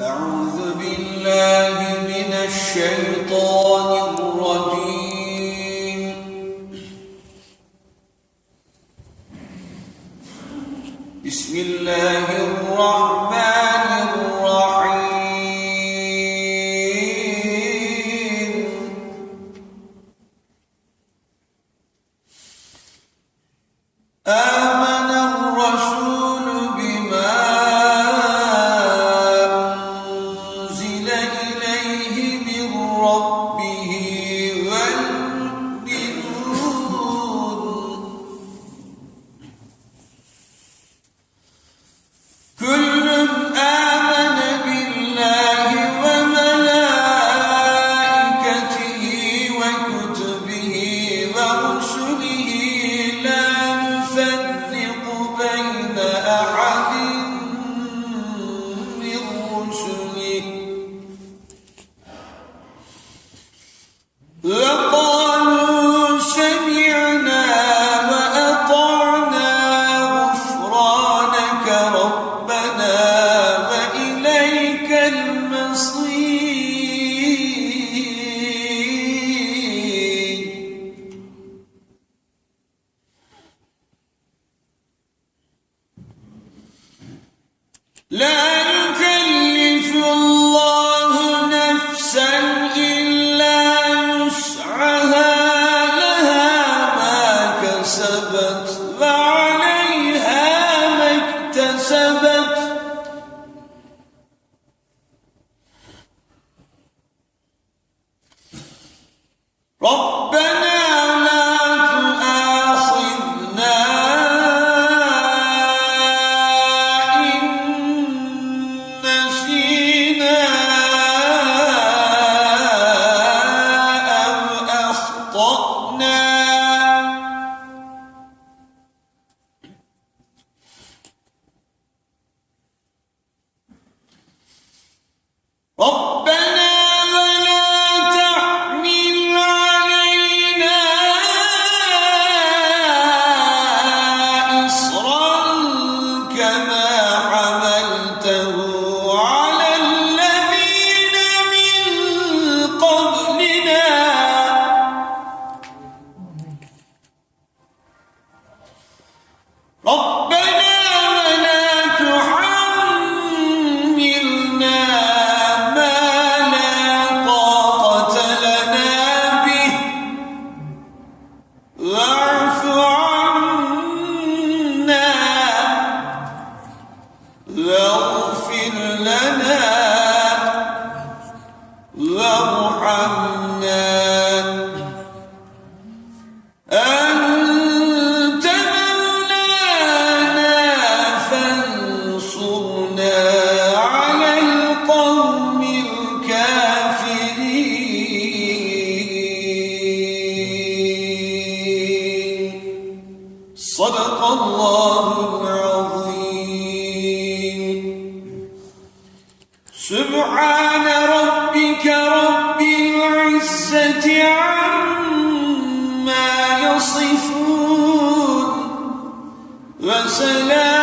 أعوذ بالله من الشيطان الرجيم. بسم الله الرحمن الرحيم. آمن الرسول بما أنزل إليه من ربه والمؤمنون كل آمن بالله وملائكته وكتبه ورسله لا نفرق بين أحد من رسله وقالوا سمعنا وأطعنا غفرانك ربنا وإليك المصير. لا يكلف الله نفسا إلا وسعها لها ما كسبت وعليها ما اكتسبت. ربنا لا تؤاخذنا إن نسينا أو أخطأنا. ربنا ولا تحمل علينا إصرا كما حملته على الذين من قبلنا. ربنا ولا تحملنا ما لا طاقة لنا به واعف عنا واغفر لنا وارحمنا أنت مولانا فانصرنا على القوم الكافرين. صدق الله العظيم. سبحان ربك رب العزة عما يصفون وسلام